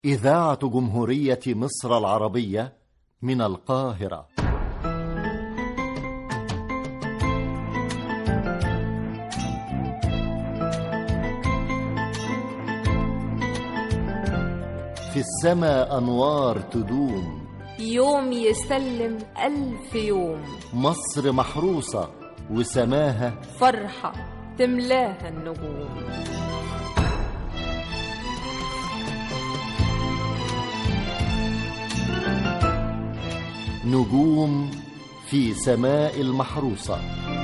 إذاعة جمهورية مصر العربية من القاهرة. في السماء أنوار تدوم، يوم يسلم 1000 يوم. مصر محروسة وسماها فرحة تملاها النجوم. نجوم في سماء المحروسة.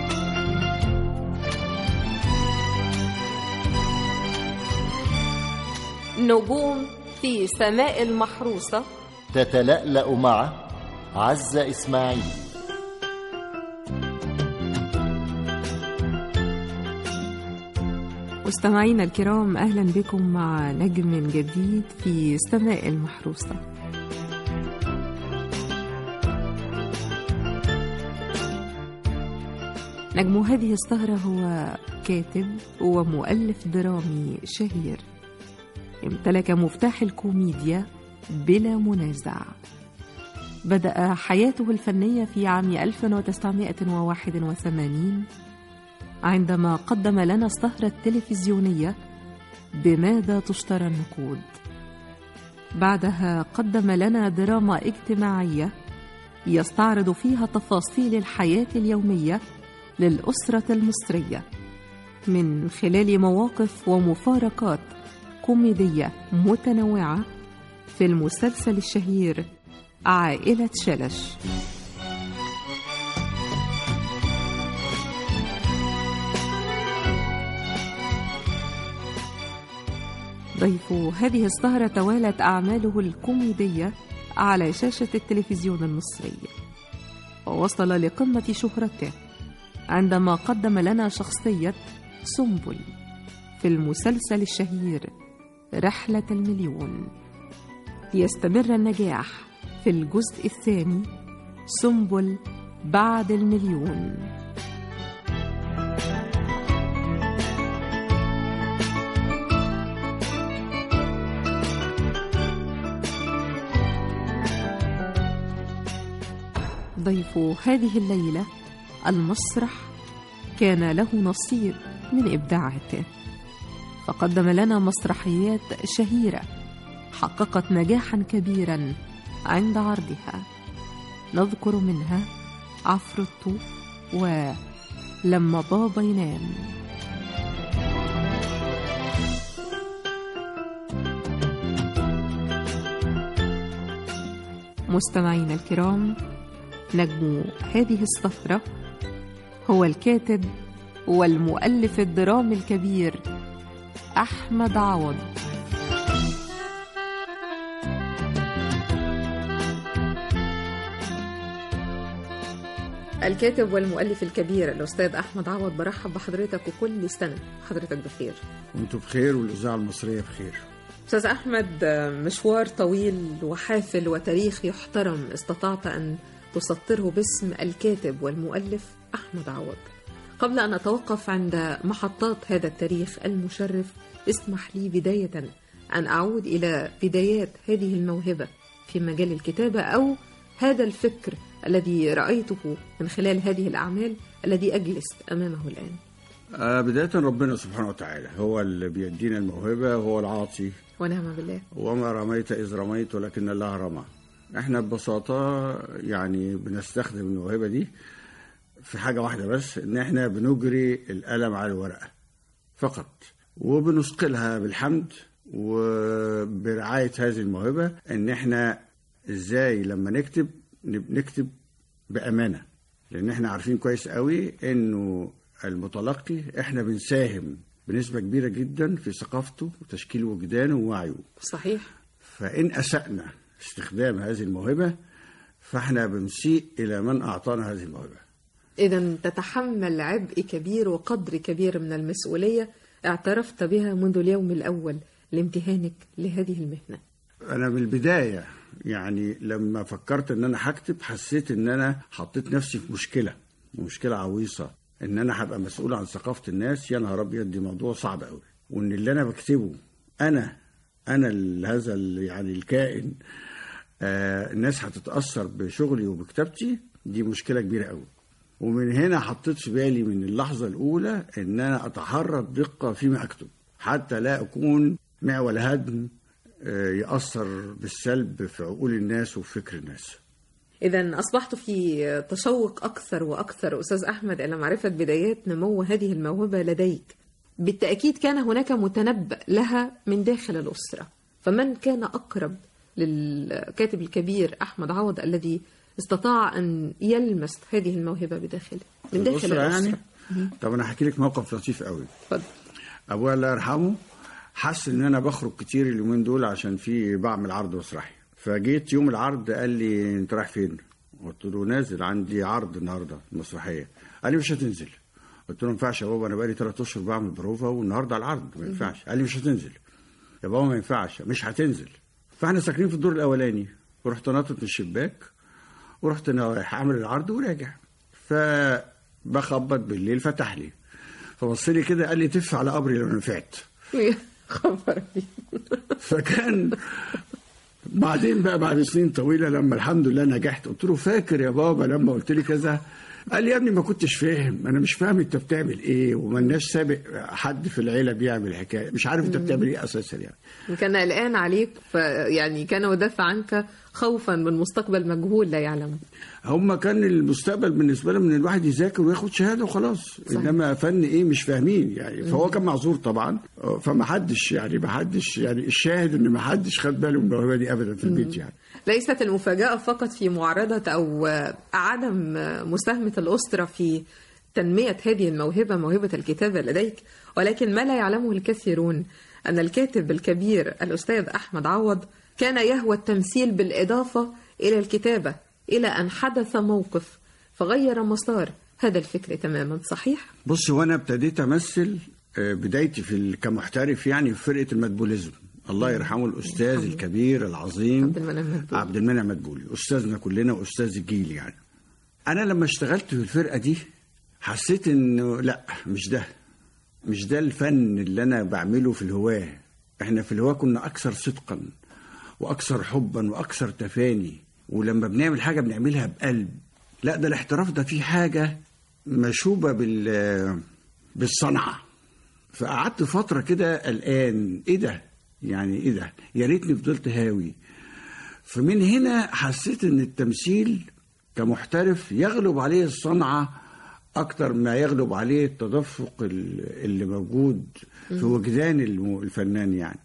نجوم في سماء المحروسة تتلألأ مع عزة إسماعيل. مستمعينا الكرام، أهلا بكم مع نجم جديد في سماء المحروسة. نجم هذه السهرة هو كاتب ومؤلف درامي شهير، امتلك مفتاح الكوميديا بلا منازع. بدأ حياته الفنية في عام 1981 عندما قدم لنا السهرة التلفزيونية بماذا تشترى النقود. بعدها قدم لنا دراما اجتماعية يستعرض فيها تفاصيل الحياة اليومية للأسرة المصرية من خلال مواقف ومفارقات كوميدية متنوعة في المسلسل الشهير عائلة شلش. ضيف هذه السهرة توالت أعماله الكوميدية على شاشة التلفزيون المصري، ووصل لقمة شهرته عندما قدم لنا شخصية سنبل في المسلسل الشهير رحلة المليون. ليستمر النجاح في الجزء الثاني سنبل بعد المليون. ضيف هذه الليلة المسرح كان له نصيب من إبداعاته، فقدم لنا مسرحيات شهيرة حققت نجاحا كبيرا عند عرضها. نذكر منها عفروتو ولما بابا ينام. مستمعينا الكرام، نجم هذه السهرة هو الكاتب والمؤلف الدرامي الكبير أحمد عوض. الكاتب والمؤلف الكبير الأستاذ أحمد عوض، برحب بحضرتك وكل سنة حضرتك بخير. وانتم بخير والإذاعة المصرية بخير. أستاذ أحمد، مشوار طويل وحافل وتاريخ يحترم استطعت أن تسطره باسم الكاتب والمؤلف أحمد عوض. قبل أن أتوقف عند محطات هذا التاريخ المشرف، اسمح لي بداية أن أعود إلى بدايات هذه الموهبة في مجال الكتابة، أو هذا الفكر الذي رأيته من خلال هذه الأعمال الذي أجلس أمامه الآن. بداية ربنا سبحانه وتعالى هو اللي بيدينا الموهبة، هو العاطي ونعم بالله. وما رميت إذ رميت ولكن الله رمى. احنا ببساطة يعني بنستخدم الموهبة دي في حاجة واحدة بس، ان احنا بنجري القلم على الورقة فقط، وبنثقلها بالحمد وبرعاية هذه الموهبة، ان احنا ازاي لما نكتب بأمانة، لان احنا عارفين كويس قوي انه المتلقي احنا بنساهم بنسبة كبيرة جدا في ثقافته وتشكيل وجدانه ووعيه. صحيح. فإن أسأنا استخدام هذه الموهبة فاحنا بنسيء إلى من أعطانا هذه الموهبة. إذن تتحمل عبء كبير وقدر كبير من المسؤولية اعترفت بها منذ اليوم الأول لامتهانك لهذه المهنة. أنا بالبداية يعني لما فكرت أن أنا هكتب حسيت أن أنا حطيت نفسي في مشكلة عويصة، أن أنا هبقى مسؤول عن ثقافة الناس. يا نهار أبيض، دي موضوع صعب قوي، وأن اللي أنا بكتبه أنا انا هذا يعني الكائن الناس هتتاثر بشغلي وبكتابتي، دي مشكله كبيره قوي. ومن هنا حطيت في بالي من اللحظه الاولى ان انا اتحرى الدقه فيما اكتب، حتى لا اكون معول هدم يأثر بالسلب في عقول الناس وفكر الناس. إذا أصبحت في تشوق أكثر وأكثر أستاذ أحمد إلى معرفة بدايات نمو هذه الموهبة لديك. بالتأكيد كان هناك متنبأ لها من داخل الأسرة، فمن كان أقرب للكاتب الكبير أحمد عوض الذي استطاع أن يلمس هذه الموهبة بداخله من داخل الأسرة؟ يعني طب أنا هحكي لك موقف لطيف قوي. اتفضل. أبويا الله يرحمه حس إن أنا بخرج كتير اليومين دول عشان بعمل عرض مسرحي، فجيت يوم العرض قال لي أنت رايح فين؟ قلت له نازل، عندي عرض النهارده مسرحية. قال لي مش هتنزل. قلت له ما ينفعش يا بابا، أنا بقالي 3 أشهر بعمل بروفا والنهارده على العرض، ما ينفعش. قال لي مش هتنزل يا بابا، ما ينفعش، مش هتنزل. فاحنا ساكنين في الدور الاولاني، ورحت ناطط من الشباك ورحت رايح اعمل العرض وراجع، فبخبط بالليل فتح لي، فبص لي كده قال لي تف على قبري لو نفعت. خبر. فكان بعدين بقى بعد سنين طويله لما الحمد لله نجحت قلت له فاكر يا بابا لما قلت لي كذا؟ قال لي يا ابني ما كنتش فاهم، انا مش فاهم انت بتعمل ايه، ومالناش سابق حد في العيله بيعمل حكايه، مش عارف انت بتعمل ايه اساسا يعني. كان قلقان عليك، يعني كان ودافع عنك خوفا من مستقبل مجهول لا يعلم. هم كان المستقبل بالنسبه لهم ان الواحد يذاكر وياخد شهاده وخلاص، انما فن ايه مش فاهمين يعني. فهو كان معذور طبعا، فما حدش يعني الشاهد ان ما حدش خد باله من الموهبه دي ابدا في البيت يعني. ليست المفاجاه فقط في معارضه او عدم مساهمه الاسره في تنميه هذه الموهبه، موهبه الكتابه لديك، ولكن ما لا يعلمه الكثيرون ان الكاتب الكبير الاستاذ احمد عوض كان يهوى التمثيل بالإضافة إلى الكتابة، إلى أن حدث موقف فغير مسار هذا الفكر تماما. صحيح؟ بص، وأنا ابتديت أمثل بدايتي كمحترف يعني في فرقة المدبوليزم، الله يرحمه الأستاذ الكبير العظيم عبد المنعم مدبولي، أستاذنا كلنا وأستاذ الجيل يعني. أنا لما اشتغلت في الفرقة دي حسيت إنه لا، مش ده الفن اللي أنا بعمله في الهواة. إحنا في الهواة كنا أكثر صدقا وأكثر حبا وأكثر تفاني، ولما بنعمل حاجة بنعملها بقلب. لا، ده الاحتراف ده فيه حاجة مشوبة بالصنعة. فقعدت فترة كده قلقان، إيه ده؟ يا ريتني فضلت هاوي. فمن هنا حسيت إن التمثيل كمحترف يغلب عليه الصنعة أكتر ما يغلب عليه التدفق اللي موجود في وجدان الفنان يعني.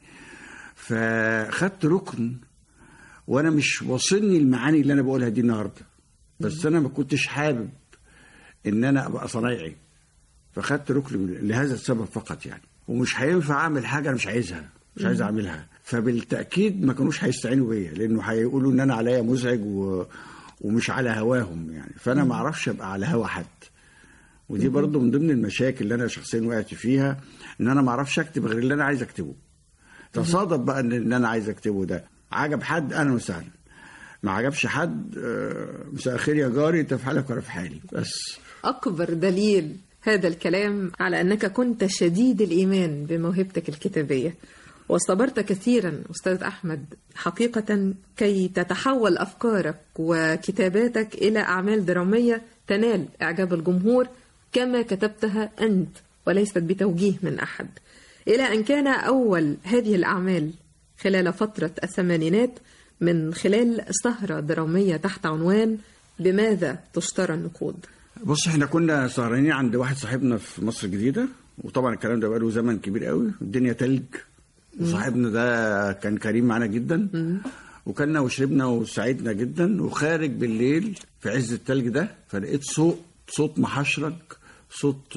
فخدت ركن، وانا مش واصلني المعاني اللي انا بقولها دي النهارده، بس انا ما كنتش حابب ان انا ابقى صنايعي، فخدت ركن لهذا السبب فقط يعني. ومش هينفع اعمل حاجه انا مش عايز اعملها، فبالتاكيد ما كانوش هيستعينوا بيا، لانه هيقولوا ان انا عليا مزعج ومش على هواهم يعني. فانا ما اعرفش ابقى على هوا حد، ودي برضو من ضمن المشاكل اللي انا شخصيا وقعت فيها، ان انا ما اعرفش اكتب غير اللي انا عايز اكتبه. تصادف بقى ان اللي انا عايز اكتبه ده عجب حد، انا وسهلا. ما عجبش حد، مساء الخير يا جاري، انت في حالك وانا في حالي. بس اكبر دليل هذا الكلام على انك كنت شديد الايمان بموهبتك الكتابيه، واصطبرت كثيرا استاذ احمد حقيقه كي تتحول افكارك وكتاباتك الى اعمال دراميه تنال اعجاب الجمهور كما كتبتها انت وليست بتوجيه من احد. إلى أن كان أول هذه الأعمال خلال فترة الثمانينات من خلال سهرة درامية تحت عنوان بماذا تشترى النقود. بص، احنا كنا سهرانين عند واحد صاحبنا في مصر الجديدة، وطبعا الكلام ده بقاله زمن كبير قوي، الدنيا تلج، وصاحبنا ده كان كريم معنا جدا، وكلنا وشربنا وسعيدنا جدا. وخارج بالليل في عز التلج ده فلقيت صوت محشرج، صوت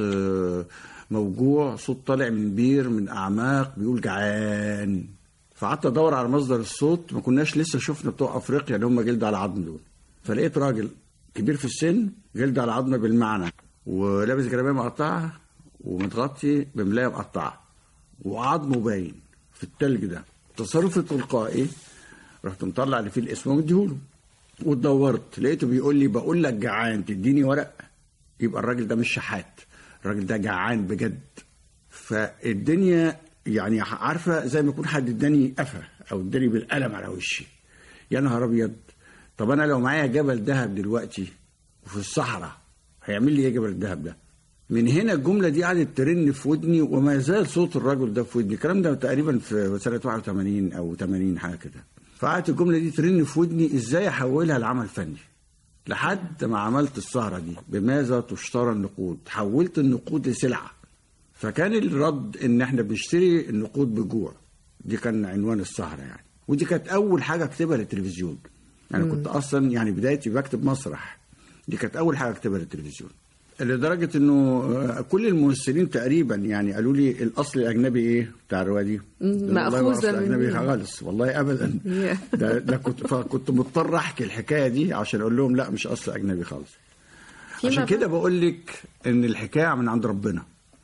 موجوع، صوت طالع من بير من أعماق بيقول جعان. فقعدت أدور على مصدر الصوت، ما كناش لسه شفنا بتوع أفريقيا اللي هم جلد على عظم دول. فلقيت راجل كبير في السن، جلد على عظم بالمعنى، ولابس جلابيه مقطعة ومتغطي بملاية مقطعة وعظمه باين في التلج ده. تصرف تلقائي رحت مطلع اللي فيه الاسم ومديهوله، ودورت لقيته بيقول لي بقول لك جعان تديني ورق. يبقى الراجل ده مش شحات، الراجل ده جعان بجد. فالدنيا يعني عارفه زي ما يكون حد اداني قفا او اداني بالقلم على وشي. يا نهار ابيض، طب انا لو معايا جبل ذهب دلوقتي وفي الصحراء هيعمل لي ايه جبل الذهب ده؟ من هنا الجمله دي قعدت ترن في ودني، وما زال صوت الرجل ده في ودني. الكلام ده تقريبا في سنه 81 او 80 حاجه كده. فقعدت الجمله دي ترن في ودني، ازاي احولها لعمل فني؟ لحد ما عملت السهره دي. بماذا تشترى النقود؟ حولت النقود لسلعه. فكان الرد ان احنا بنشتري النقود بجوع. دي كان عنوان السهره يعني. ودي كانت اول حاجه اكتبها للتلفزيون. يعني كنت اصلا يعني بدايتي بكتب مسرح. دي كانت اول حاجه اكتبها للتلفزيون. لدرجه انه كل الممثلين تقريبا يعني قالوا لي الاصل الاجنبي ايه بتاع الروايه دي؟ ماخوذه من اجنبي خالص والله ابدا. ده كنت مضطر احكي الحكايه دي عشان اقول لهم لا مش اصل اجنبي خالص. عشان كده بقول لك ان الحكايه من عند ربنا.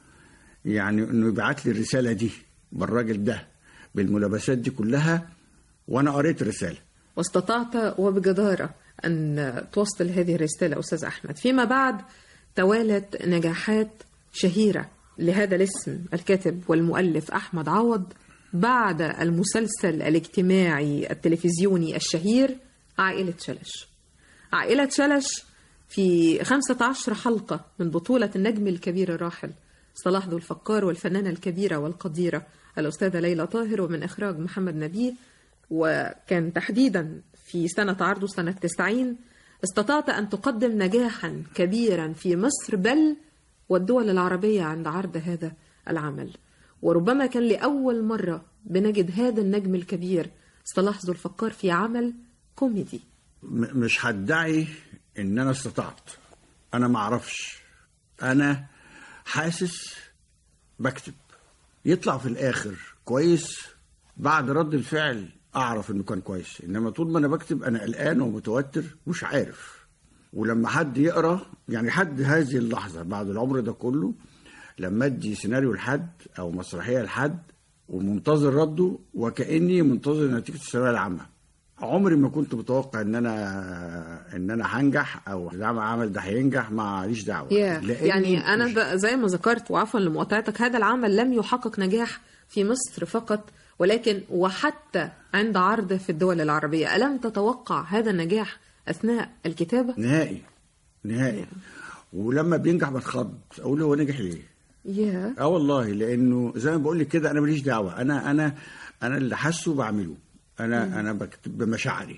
يعني انه يبعت لي الرساله دي بالراجل ده بالملابسات دي كلها، وانا قريت الرساله واستطعت وبجداره ان توصل هذه الرساله. استاذ احمد، فيما بعد توالت نجاحات شهيره لهذا الاسم الكاتب والمؤلف احمد عوض بعد المسلسل الاجتماعي التلفزيوني الشهير عائله شلش. عائله شلش في 15 حلقه من بطوله النجم الكبير الراحل صلاح ذو الفقار والفنانة الكبيرة والقديرة الأستاذة ليلى طاهر، ومن إخراج محمد نبيه، وكان تحديدا في سنة عرضه سنة 90. استطعت أن تقدم نجاحا كبيرا في مصر بل والدول العربية عند عرض هذا العمل. وربما كان لأول مرة بنجد هذا النجم الكبير صلاح ذو الفقار في عمل كوميدي. مش هدعي إن أنا استطعت، أنا ما أعرفش، أنا حاسس بكتب يطلع في الآخر كويس. بعد رد الفعل أعرف إنه كان كويس، إنما طول ما أنا بكتب أنا قلقان ومتوتر مش عارف. ولما حد يقرأ يعني حد هذه اللحظة بعد العمر ده كله، لما أدي سيناريو لحد أو مسرحية لحد ومنتظر رده وكأني منتظر نتيجة الثانوية العامة، عمري ما كنت متوقع ان انا هنجح او العمل ده هينجح. معليش دعوه. يعني انا زي ما ذكرت، وعفوا لمقاطعتك، هذا العمل لم يحقق نجاح في مصر فقط ولكن وحتى عند عرضه في الدول العربيه. ألم تتوقع هذا النجاح اثناء الكتابه؟ نهائي. ولما بينجح بتخض، اقول هو نجح ليه؟ والله، لانه زي ما بقول لك كده انا ماليش دعوه. انا اللي حاسه بعمله. أنا بكتب بمشاعري.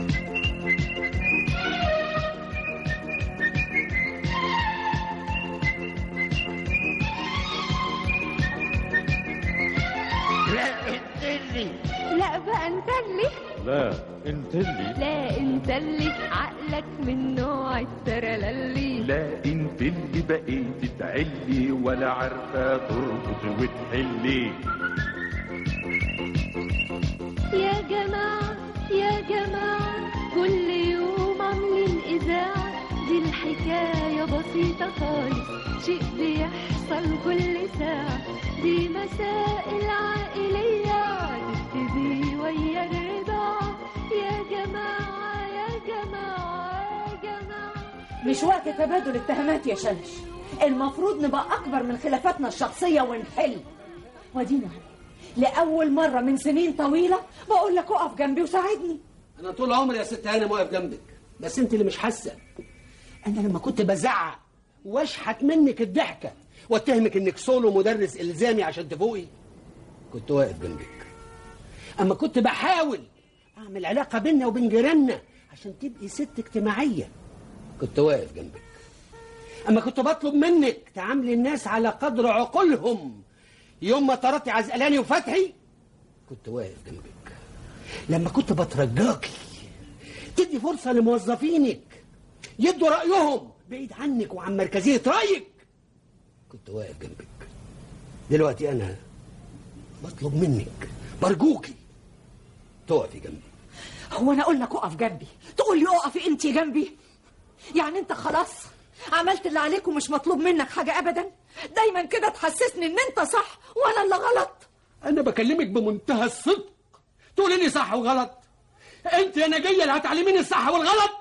لا بقى انتلي. لا انتلي. لا انتلي عقلك من نوع الترللي. لا انتلي بقيت تعلي ولا عارفة تربط وتحلي. يا جماعة يا جماعة كل يوم عاملين إذاعة. دي الحكاية بسيطة خالص، شيء بيحصل كل ساعة. دي مسائل عائلية تبتدي ويا الرضاعة. يا جماعة يا جماعة يا جماعة. مش وقت تبادل اتهامات يا شلش، المفروض نبقى أكبر من خلافاتنا الشخصية ونحل. ودينا لأول مرة من سنين طويلة بقول لك اقف جنبي وساعدني. أنا طول عمري يا ست هانم واقف جنبك، بس أنت اللي مش حاسة. أنا لما كنت بزعق واشحت منك الضحكة واتهمك إنك سولو مدرس إلزامي عشان تفوقي، كنت واقف جنبك. أما كنت بحاول أعمل علاقة بيننا وبين جيراننا عشان تبقي ست اجتماعية، كنت واقف جنبك. أما كنت بطلب منك تعاملي الناس على قدر عقولهم يوم ما طردتي عزقلاني وفتحي، كنت واقف جنبك. لما كنت بترجاكي تدي فرصة لموظفينك يدوا رأيهم بعيد عنك وعن مركزية رأيك، كنت واقف جنبك. دلوقتي أنا بطلب منك برجوكي تقفي جنبي. هو أنا أقول لك اقف جنبي تقول لي اقفي أنت جنبي؟ يعني أنت خلاص عملت اللي عليك ومش مطلوب منك حاجة أبدا؟ دايما كده تحسسني إن أنت صح وأنا اللي غلط. أنا بكلمك بمنتهى الصدق، تقولي لي صح وغلط. أنت يا نجية اللي هتعلميني الصح والغلط.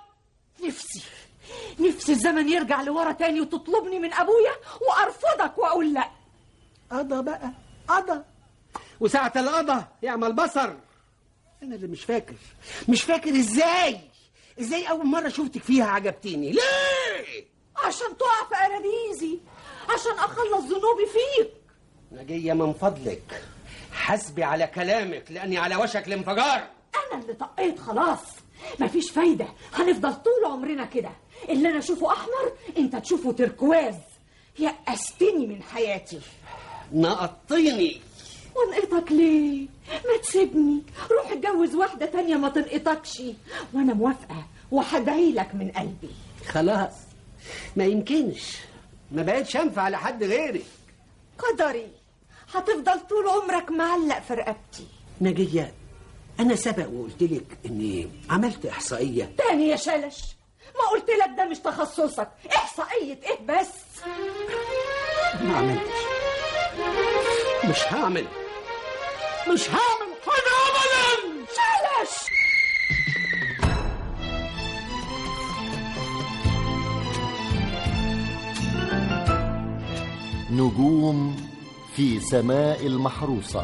نفسي الزمن يرجع لورا تاني وتطلبني من أبويا وأرفضك وأقول لأ. قضى بقى قضى. وساعة القضاء يعمل بصر. أنا اللي مش فاكر إزاي أول مرة شفتك فيها عجبتيني. ليه؟ عشان تقع في أراديزي، عشان أخلص ذنوبي فيك. نجية من فضلك حسبي على كلامك، لأني على وشك الانفجار. أنا اللي طقيت خلاص، مفيش فايدة، هنفضل طول عمرنا كده. اللي أنا أشوفه أحمر أنت تشوفه تركواز. يأستني من حياتي. نقطيني. ونقطك ليه؟ ما تسيبني، روح اتجوز واحدة تانية ما تنقطكش، وأنا موافقة وهدعي لك من قلبي. خلاص ما يمكنش، ما بقتش أنفع لحد غيرك. قدري، هتفضل طول عمرك معلق في رقبتي. نجية، أنا سبق وقلت لك إني عملت إحصائية. تاني يا شلش، ما قلت لك ده مش تخصصك. إحصائية إيه بس؟ ما عملتش. مش هعمل حاجة أبدا. شلش، نجوم في سماء المحروسة.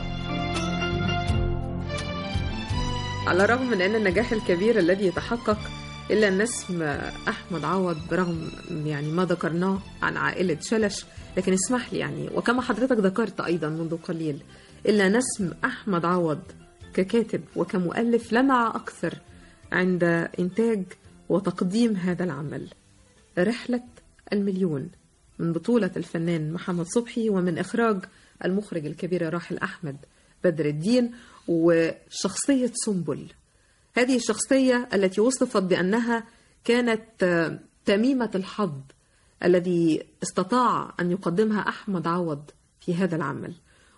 على الرغم من أن النجاح الكبير الذي يتحقق إلا أن اسم أحمد عوض برغم يعني ما ذكرناه عن عائلة شلش، لكن اسمح لي يعني وكما حضرتك ذكرت أيضا منذ قليل، إلا أن اسم أحمد عوض ككاتب وكمؤلف لمع أكثر عند إنتاج وتقديم هذا العمل. رحلة المليون من بطولة الفنان محمد صبحي ومن إخراج المخرج الكبير الراحل أحمد بدر الدين، وشخصية سنبل، هذه الشخصية التي وصفت بأنها كانت تميمة الحظ الذي استطاع أن يقدمها أحمد عوض في هذا العمل.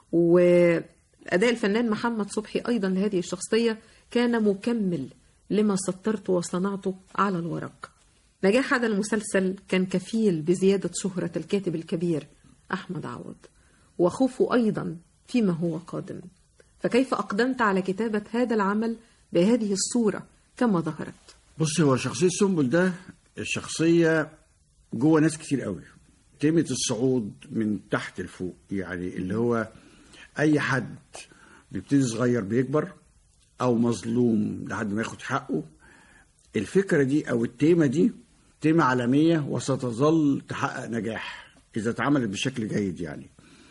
وأداء الفنان محمد صبحي أيضا لهذه الشخصية كان مكمل لما سطرته وصنعته على الورق. نجاح هذا المسلسل كان كفيل بزيادة شهرة الكاتب الكبير أحمد عوض وخوفه أيضا فيما هو قادم. فكيف أقدمت على كتابة هذا العمل بهذه الصورة كما ظهرت؟ بص، هو شخصية سنبل ده الشخصية جوه ناس كتير قوي، تيمة الصعود من تحت لفوق، يعني اللي هو أي حد بيبتدي صغير بيكبر أو مظلوم لحد ما ياخد حقه. الفكرة دي أو التيمة دي تيمة عالمية وستظل تحقق نجاح إذا اتعملت بشكل جيد. يعني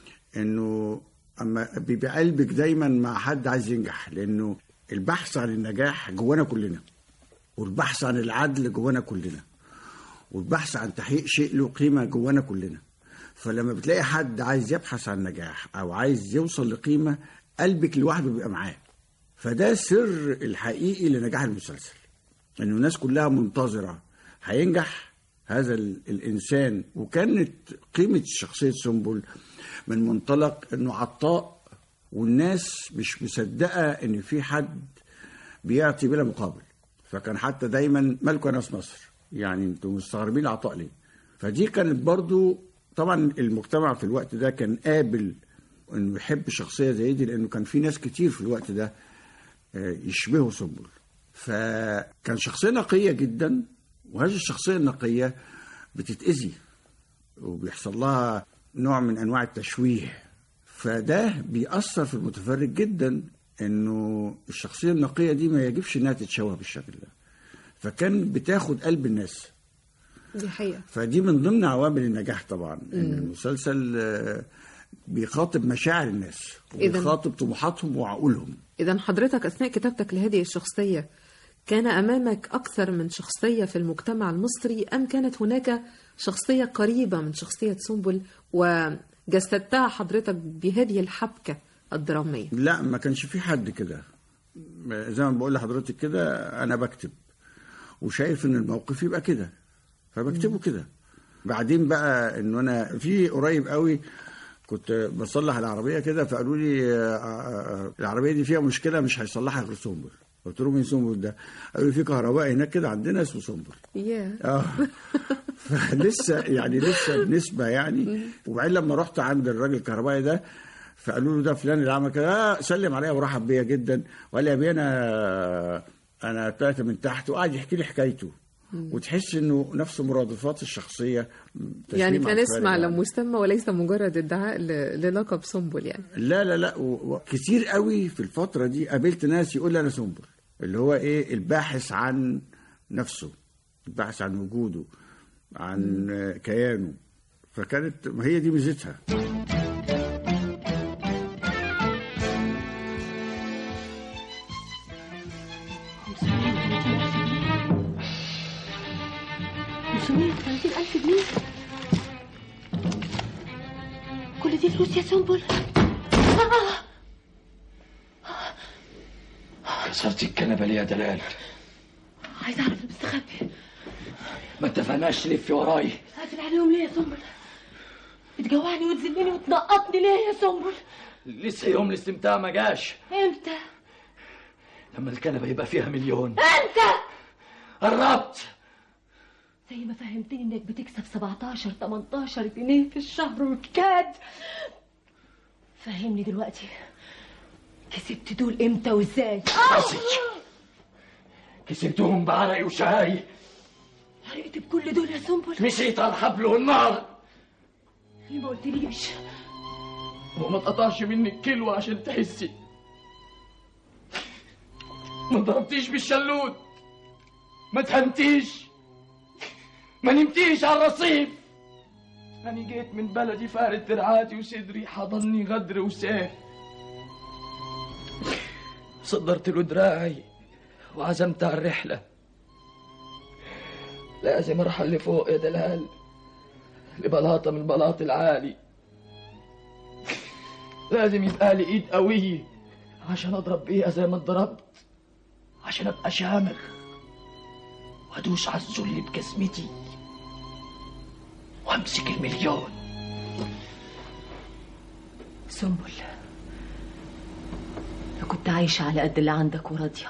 إنه أما بيبقى قلبك دايما مع حد عايز ينجح، لأنه البحث عن النجاح جوانا كلنا، والبحث عن العدل جوانا كلنا، والبحث عن تحقيق شيء له قيمة جوانا كلنا. فلما بتلاقي حد عايز يبحث عن نجاح أو عايز يوصل لقيمة، قلبك لوحده بيبقى معاه. فده سر الحقيقي لنجاح المسلسل، إنه الناس كلها منتظرة هينجح هذا الإنسان. وكانت قيمة شخصية سنبل من منطلق إنه عطاء، والناس مش مصدقة إن في حد بيعطي بلا مقابل. فكان حتى دايما مالكوا ناس مصر، يعني انتوا مستغربين العطاء ليه؟ فدي كانت برضو طبعا المجتمع في الوقت ده كان قابل انه يحب شخصية زي دي، لانه كان في ناس كتير في الوقت ده يشبهوا سنبل. فكان شخصية نقية جدا، وهذه الشخصية النقية بتتأذي وبيحصل لها نوع من انواع التشويه. فده بيأثر في المتفرج جدا، انه الشخصية النقية دي ما يجبش انها تتشوه بالشكل ده. فكان بتاخد قلب الناس، دي حقيقة. فدي من ضمن عوامل النجاح طبعا، ان المسلسل بيخاطب مشاعر الناس وبيخاطب طموحاتهم وعقولهم. إذن حضرتك أثناء كتابتك لهذه الشخصية كان أمامك أكثر من شخصية في المجتمع المصري، أم كانت هناك شخصية قريبة من شخصية سنبل وجسدتها حضرتك بهذه الحبكة الدرامية؟ لا، ما كانش في حد كده. زي ما بقول لحضرتك كده، أنا بكتب وشايف إن الموقف يبقى كده فبكتبه كده. بعدين بقى إنه أنا في قريب قوي كنت بصلح العربية كده، فقالوا لي العربية دي فيها مشكلة مش هيصلحها غير سنبل. قلت لهم مين سنبل ده؟ قالوا لي في كهربائي هناك كده عندنا اسمه سنبل. فلسه يعني لسه بنسبة يعني. وبعدين لما رحت عند الراجل الكهربائي ده فقالوا له ده فلان اللي عمل كده، سلم عليا ورحب بيا جدا وقال لي يا بيه انا طلعت من تحت، وقعد يحكي لي حكايته وتحس انه نفس مرادفات الشخصيه. يعني كان اسم يعني. على مسمى وليس مجرد ادعاء للقب سنبل يعني. لا لا لا، وكتير قوي في الفتره دي قابلت ناس يقول لي انا سنبل، اللي هو ايه، الباحث عن نفسه، الباحث عن وجوده، عن كيانه. فكانت هي دي ميزتها. كل دي فلوس يا سنبل؟ كسرتي الكنبه ليه يا دلال؟ عايز اعرف المستخبي. ما اتفقناش تلفي وراي. قافل عليهم ليه يا سنبل؟ بتجوعني وتذلني وتنقطني ليه يا سنبل؟ لسه يوم الاستمتاع ما جاش. امتى؟ لما الكنبه يبقى فيها مليون. امتى؟ قربت. زي ما فهمتني انك بتكسب 17-18 جنيه في الشهر وكاد، فهمني دلوقتي كسبت دول امتى وازاي؟ كسبتهم بعرقي وشهاي. حرقت بكل دول يا سنبل؟ مشيت على الحبل والنار. ليه ما قلتليش؟ وما اتقطعش منك كيلو عشان تحسي. ما ضربتيش بالشلوت، ما تهمتيش، ما نمتيش على الرصيف. أنا جيت من بلدي فارد درعاتي وصدري حضني غدر وساف. صدرت له دراعي وعزمت على الرحلة. لازم أرحل لفوق يا دلال، لبلاطة من البلاط العالي. لازم يبقى لي إيد قوية عشان أضرب بيها زي ما اتضربت، عشان أبقى شامخ وأدوس على الذل بجسمتي وأمسك المليون. سنبل، لو كنت عايشة على قد اللي عندك وراضية،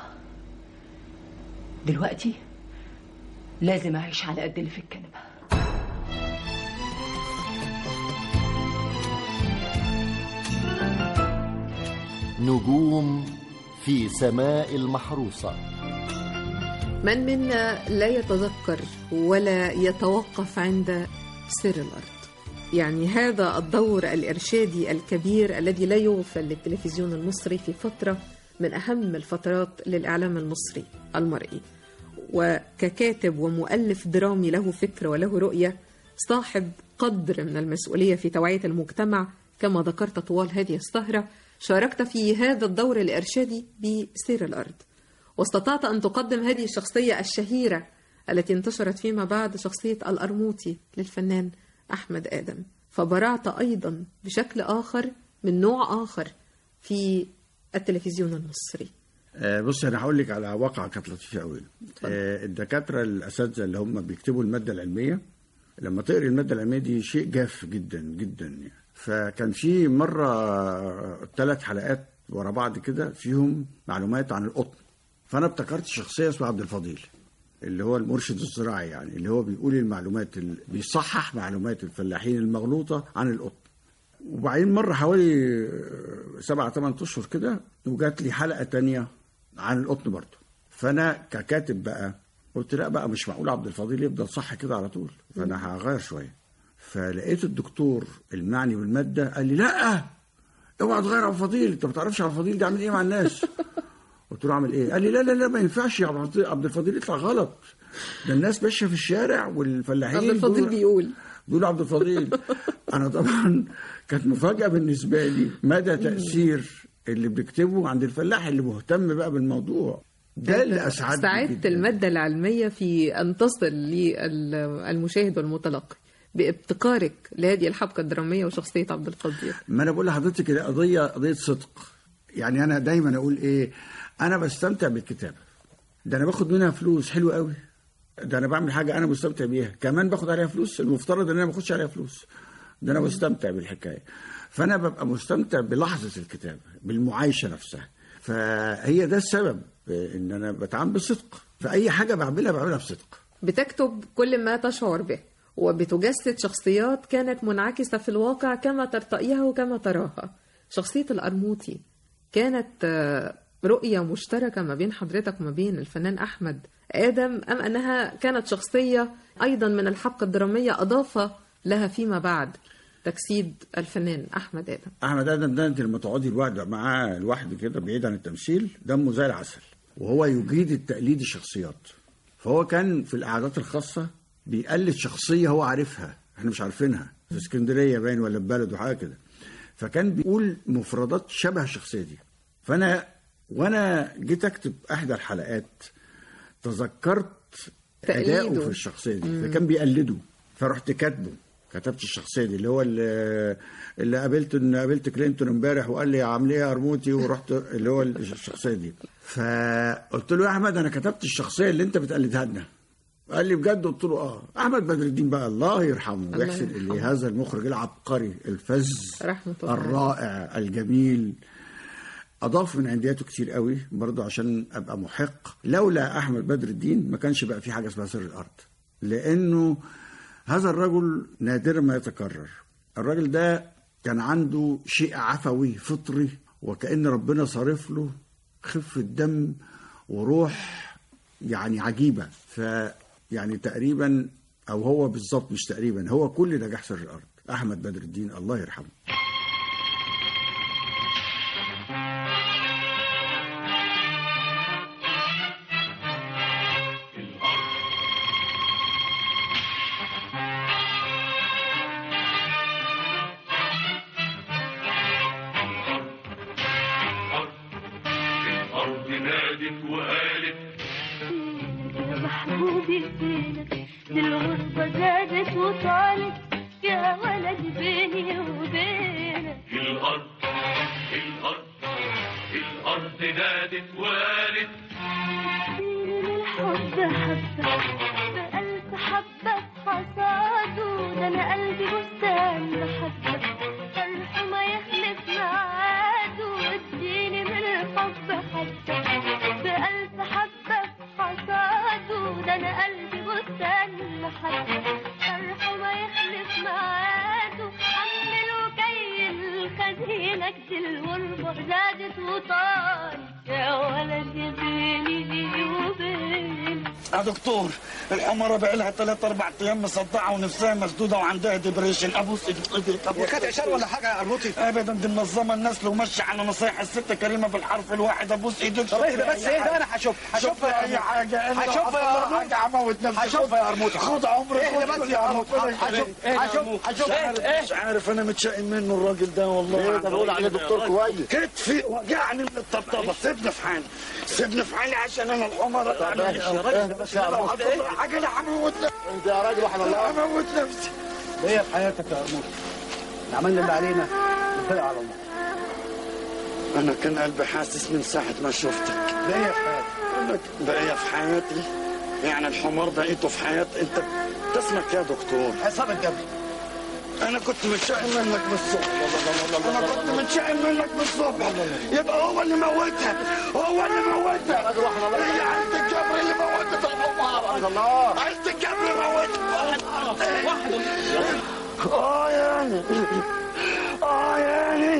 دلوقتي لازم أعيش على قد اللي في الكنبة. نجوم في سماء المحروسة. من منا لا يتذكر ولا يتوقف عند سر الأرض؟ يعني هذا الدور الإرشادي الكبير الذي لا يغفل للتلفزيون المصري في فترة من أهم الفترات للإعلام المصري المرئي، وككاتب ومؤلف درامي له فكر وله رؤية، صاحب قدر من المسؤولية في توعية المجتمع. كما ذكرت طوال هذه السهرة شاركت في هذا الدور الإرشادي بسير الأرض، واستطعت أن تقدم هذه الشخصية الشهيرة التي انتشرت فيما بعد، شخصية الأرموطي للفنان أحمد آدم. فبرعت أيضا بشكل آخر من نوع آخر في التلفزيون المصري. بص، أنا هقول لك على واقعة كانت لطيفة قوي. الدكاترة الأساتذة اللي هم بيكتبوا المادة العلمية، لما تقري المادة العلمية دي شيء جاف جدا جدا يعني. فكان في مرة 3 حلقات ورا بعض كده فيهم معلومات عن القطن، فأنا ابتكرت شخصية اسمها عبد الفضيل، اللي هو المرشد الزراعي، يعني اللي هو بيقول المعلومات، اللي بيصحح معلومات الفلاحين المغلوطة عن القطن. وبعدين مرة حوالي 7-8 أشهر كده وجات لي حلقة تانية عن القطن برضه. فأنا ككاتب بقى قلت لا بقى، مش معقول عبد الفضيل يفضل صح كده على طول، فأنا هغير شوية. فلقيت الدكتور المعني بالمادة قال لي لا اوعى تغير عبد الفضيل، انت ما تعرفش عبد الفضيل ده عامل ايه مع الناس. قلت له اعمل ايه؟ قال لي لا لا لا، ما ينفعش يا عبد الفضيل يطلع غلط، ده الناس ماشيه في الشارع والفلاحين عبد الفضيل بيقول عبد الفضيل. انا طبعا كانت مفاجاه بالنسبه لي مدى تاثير اللي بيكتبه عند الفلاح اللي مهتم بقى بالموضوع ده. اللي اسعدني ساعدت الماده العلميه في ان تصل للمشاهد والمتلقي بابتكارك لهذه الحبكه الدراميه وشخصيه عبد الفضيل. ما انا بقول لحضرتك قضيه صدق. يعني انا دايما اقول ايه، انا بستمتع بالكتابه، ده انا باخد منها فلوس حلوه قوي، ده انا بعمل حاجه انا مستمتع بيها، كمان باخد عليها فلوس، المفترض ان انا ما باخدش عليها فلوس، ده انا بستمتع بالحكايه. فانا ببقى مستمتع بلحظه الكتابه، بالمعايشه نفسها. فهي ده السبب ان انا بتعامل بصدق، فاي حاجه بعملها بصدق. بتكتب كل ما تشعر به، وبتجسد شخصيات كانت منعكسه في الواقع كما ترتقيها وكما تراها. شخصيه الأرموطي كانت رؤية مشتركة ما بين حضرتك وما بين الفنان أحمد آدم، أم أنها كانت شخصية أيضا من الحبكة الدرامية أضاف لها فيما بعد تجسيد الفنان أحمد آدم؟ أحمد آدم ده أنت لما تقعدي معاه لوحده كده بعيد عن التمثيل دمه زي العسل، وهو يجيد التقليد الشخصيات. فهو كان في القعدات الخاصة بيقلد شخصية هو عارفها احنا مش عارفينها، في اسكندرية باين ولا في بلد وحاجة كده، فكان بيقول مفردات شبه الشخصية دي. وانا جيت اكتب احدى الحلقات تذكرت اداؤه في الشخصية دي، فكان بيقلده، فرحت كتبت الشخصية دي اللي هو اللي قابلت كلينتون امبارح وقال لي عامل ايه يا قرموطي، ورحت اللي هو الشخصية دي. فقلت له يا احمد انا كتبت الشخصية اللي انت بتقلدها لنا. قال لي بجد؟ قلت له احمد بدر الدين بقى الله يرحمه ويحسن اليه، هذا المخرج العبقري الفذ الرائع الجميل، اضاف من عندياته كتير قوي برضه عشان ابقى محق. لولا احمد بدر الدين ما كانش بقى في حاجه اسمها سر الارض، لانه هذا الرجل نادرا ما يتكرر. الراجل ده كان عنده شيء عفوي فطري، وكأن ربنا صارف له خفة دم وروح يعني عجيبة. يعني تقريبا او هو بالظبط مش تقريبا، هو كل نجاح سر الارض احمد بدر الدين الله يرحمه. الارض نادت وقالت يا محبوبي فينك، دي الغربة زادت وطالت يا ولد بيني وبينك. الأرض نادت وقالت اديني للحب حبة بألف حبة حصاده، ده أنا قلبي بستان محبة فرح ما يخلف ميعاده. اديني من الحب حبة بألف حبة حصاده، ده أنا قلبي بستان محبة فرح ما يخلف ميعاده. حمل وكيل خزينك دي الغربة زادت وطالت يا ولد يا بيني وبينك. يا دكتور الحمرة بقالها 3-4 ايام مصدعة ونفسها مسدودة وعندها ديبريشن. ابوس ايديك هي كانت اشار ولا حاجة يا قرموطي؟ ابدا، دي منظمة الناس لو ماشية على نصايح الست كريمة بالحرف الواحد. ابوس ايديك. طب اهدى بس اهدى، انا هشوفها اي حاجة، هشوفها يا قرموطي، هموت نفسي. هشوفها يا قرموطي، خد عمرك. اهدى بس يا قرموطي، هشوف. مش عارف انا متشائم منه الراجل ده والله. ايه ده بقول عليه دكتور كويس؟ كتفي وجعني من الطبطبة. سيبني في حالي عشان انا الحمرة حاجة. انا هموت نفسي. انت يا راجل واحد الله هموت نفسي. هي في حياتك يا قرموطي، عملنا اللي علينا نطلع على الله. انا كان قلبي حاسس من ساعة ما شفتك. بقية في حياتي. بقية في حياتي يعني الحمار بقيته في حياتي. انت اسمك يا دكتور حساب الجبل. انا كنت متشائم منك من الصبح. يبقى هو اللي موتها. هي عيلة الجبر اللي موتها. عيلة الجبر موتها. يعني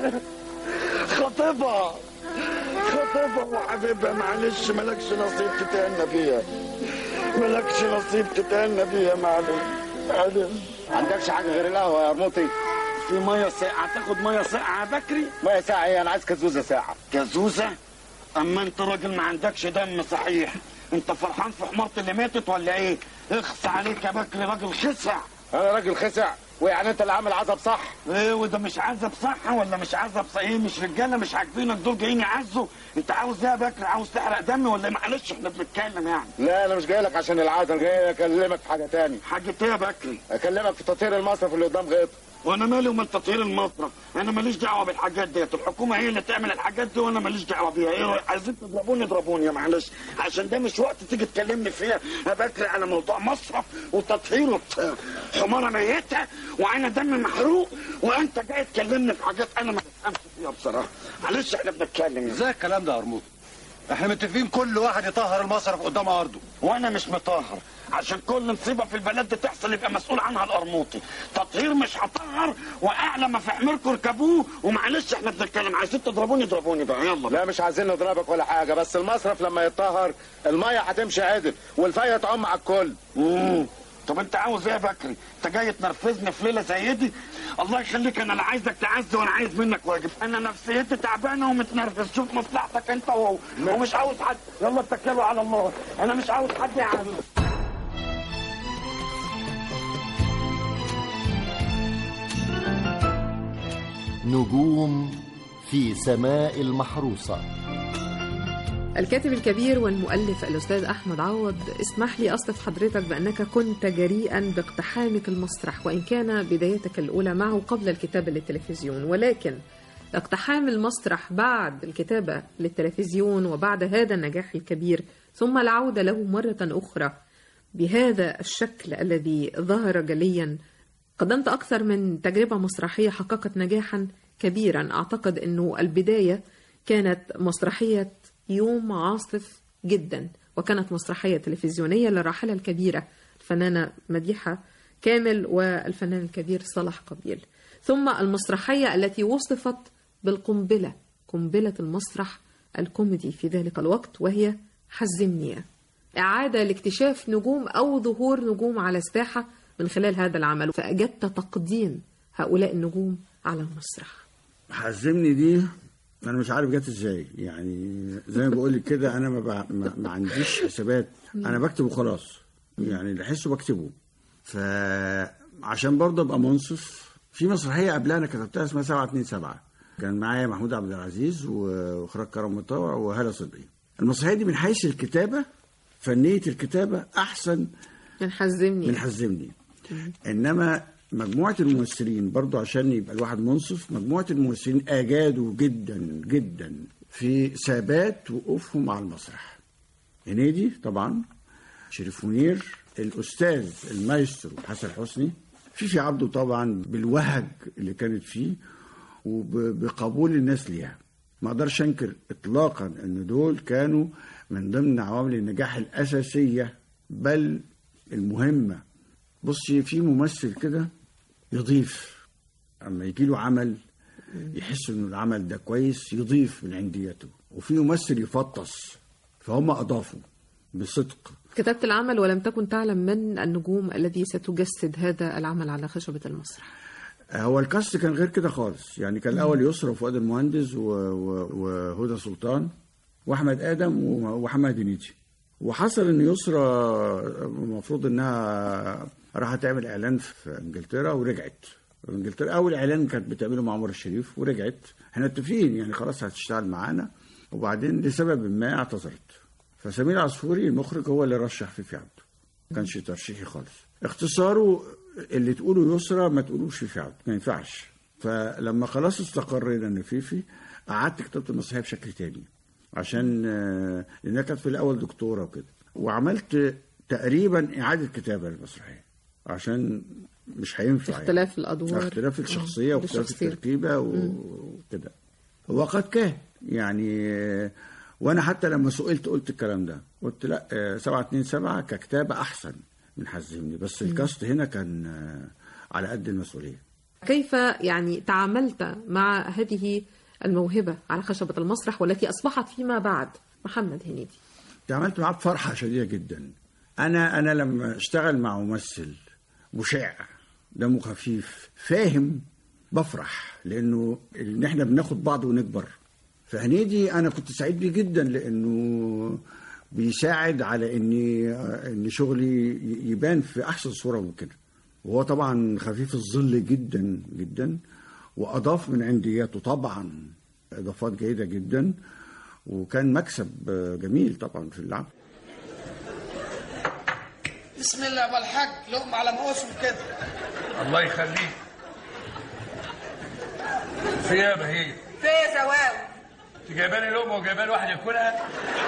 خطيبها وحبيبها. معلش مالكش نصيب تتهنى بيها. معلش. عندكش حاجة غير القهوة يا قرموطي؟ في مية ساقعة. تاخد مية ساقعة يا بكري؟ مية ساقعة ايه؟ انا عايز كزوزة ساقعة. كزوزة؟ اما انت راجل ما عندكش دم صحيح. انت فرحان في حمارة اللي ماتت ولا ايه؟ اخص عليك يا بكري، راجل خسع. انا راجل خسع؟ ويعني انت اللي عامل عزب صح؟ ايه وده مش عزب صح ولا مش عزب صح؟ ايه مش رجاله مش عاجبينك دول جايين يعزوا؟ انت عاوز ايه يا بكري؟ عاوز تحرق دمي ولا معلش احنا بنتكلم يعني. لا انا مش جاي لك عشان العزم، جاي اكلمك في حاجه تاني. حاجه ايه يا بكري؟ اكلمك في تطهير المصرف اللي قدام غيط. وانا مالي ومال تطهير المصرف؟ انا ماليش دعوه بالحاجات ديت. الحكومه هي اللي تعمل الحاجات دي وانا ماليش دعوه بيها. ايه عايزين تضربوني يا معلش، عشان ده مش وقت تيجي تكلمني فيها يا بكري على موضوع مصرف وتطهير حماره ميته وعين دم محروق، وانت جاي تكلمني في حاجات انا ما بفهمش فيها بصراحه. معلش احنا بنتكلم. ازاي الكلام ده يا قرموطي؟ احنا متفقين كل واحد يطهر المصرف قدام ارضه. وانا مش مطهر، عشان كل مصيبه في البلد دي تحصل يبقى مسؤول عنها القرموطي. تطهير مش هطهر، واعلى ما في حميركم اركبوه. ومعلش احنا بنتكلم، عايزين تضربوني اضربوني بقى يلا. لا مش عايزين نضربك ولا حاجه، بس المصرف لما يتطهر الميه هتمشي عدل والفايه تعم على الكل. طب انت عاوز ايه يا بكري؟ انت جاي تنرفزني في ليله زي دي؟ الله يخليك، انا لا عايزك تعز ولا عايز منك واجب. انا نفسيتي تعبانه ومتنرفز. شوف مصلحتك انت وهو، ومش عاوز حد. يلا اتكلوا على الله، انا مش عاوز حد يعمل. نجوم في سماء المحروسة. الكاتب الكبير والمؤلف الأستاذ أحمد عوض، اسمح لي أصف حضرتك بأنك كنت جريئا باقتحامك المسرح، وإن كان بدايتك الأولى معه قبل الكتابة للتلفزيون، ولكن اقتحام المسرح بعد الكتابة للتلفزيون وبعد هذا النجاح الكبير ثم العودة له مرة أخرى بهذا الشكل الذي ظهر جليا، قدمت أكثر من تجربة مسرحية حققت نجاحا كبيرا. أعتقد أنه البداية كانت مسرحية يوم عاصف جدا، وكانت مسرحية تلفزيونية للراحلة الكبيرة الفنانة مديحة كامل والفنان الكبير صلاح قبيل، ثم المسرحية التي وصفت بالقنبلة، قنبلة المسرح الكوميدي في ذلك الوقت، وهي حزمني، إعادة لاكتشاف نجوم أو ظهور نجوم على الساحة من خلال هذا العمل، فأجدت تقديم هؤلاء النجوم على المسرح. حزمني دي انا مش عارف جت ازاي، يعني زي ما بقول لك كده، انا ما عنديش حسابات، انا بكتب وخلاص، يعني اللي احسه بكتبه. فعشان برضه ابقى منصف، في مسرحيه قبلها انا كتبتها اسمها 727، كان معايا محمود عبد العزيز واخراج كرم مطاوع وهالة صدقي. المسرحيه دي من حيث الكتابه، فنيه الكتابه احسن من حزمني. انما مجموعة الممثلين برضو عشان يبقى الواحد منصف، مجموعة الممثلين أجادوا جدا جدا في ثبات وقوفهم على المسرح. هنيدي طبعا، شريف منير، الأستاذ المايسترو حسن حسني، فيفي عبده طبعا بالوهج اللي كانت فيه وبقبول الناس ليها. ما أقدرش أنكر إطلاقا أن دول كانوا من ضمن عوامل النجاح الأساسية بل المهمة. بصي، في ممثل كده يضيف، اما يجي له عمل يحس انه العمل ده كويس يضيف من عنديته، وفي ممثل يفطس، فهم اضافوا بصدق. كتبت العمل ولم تكن تعلم من النجوم الذي ستجسد هذا العمل على خشبة المسرح. هو الكاست كان غير كده خالص، يعني كان الاول يسرى وفؤاد المهندس وهدى سلطان واحمد ادم وحماد هنيدي. وحصل ان يسرى المفروض انها راحت تعمل اعلان في انجلترا ورجعت. انجلترا اول اعلان كانت بتعمله مع عمر الشريف ورجعت، احنا متفقين يعني خلاص هتشتغل معانا، وبعدين لسبب ما اعتذرت. فسمير عصفوري المخرج هو اللي رشح فيفي عبده، ما كانش ترشيحي خالص. اختصاره اللي تقوله يسرى ما تقولوش فيفي عبده، ما ينفعش. فلما خلاص استقرينا ان فيفي، قعدت كتبت المسرحيه بشكل تاني، عشان لانها كانت في الاول دكتوره وكده، وعملت تقريبا اعاده كتابه للمسرحيه عشان مش هينفع اختلاف يعني. الادوار، اختلاف الشخصيه واختلاف التركيبه وكده. وقد كان يعني، وانا حتى لما سئلت قلت الكلام ده، قلت لا 727 ككتابه احسن من حزمني، بس الكاست هنا كان على قد المسؤوليه. كيف يعني تعاملت مع هذه الموهبة على خشبة المسرح والتي أصبحت فيما بعد محمد هنيدي؟ تعاملت معاه بفرحة شديدة جدا. أنا لما اشتغل مع ممثل مشع دمه خفيف فاهم بفرح، لأنه إن إحنا بناخد بعض ونكبر. فهنيدي أنا كنت سعيد بيه جدا، لأنه بيساعد على إن شغلي يبان في أحسن صورة ممكنة. وهو طبعا خفيف الظل جدا جدا، وأضاف من عندياته طبعا إضافات جيدة جدا، وكان مكسب جميل طبعا في اللعب. بسم الله يا الحاج، لقمة على مقاسم كده. الله يخليك. في ايه يا بهية؟ في ايه يا زواوي؟ انت جايباني لقمة وجايباني واحد ياكلها؟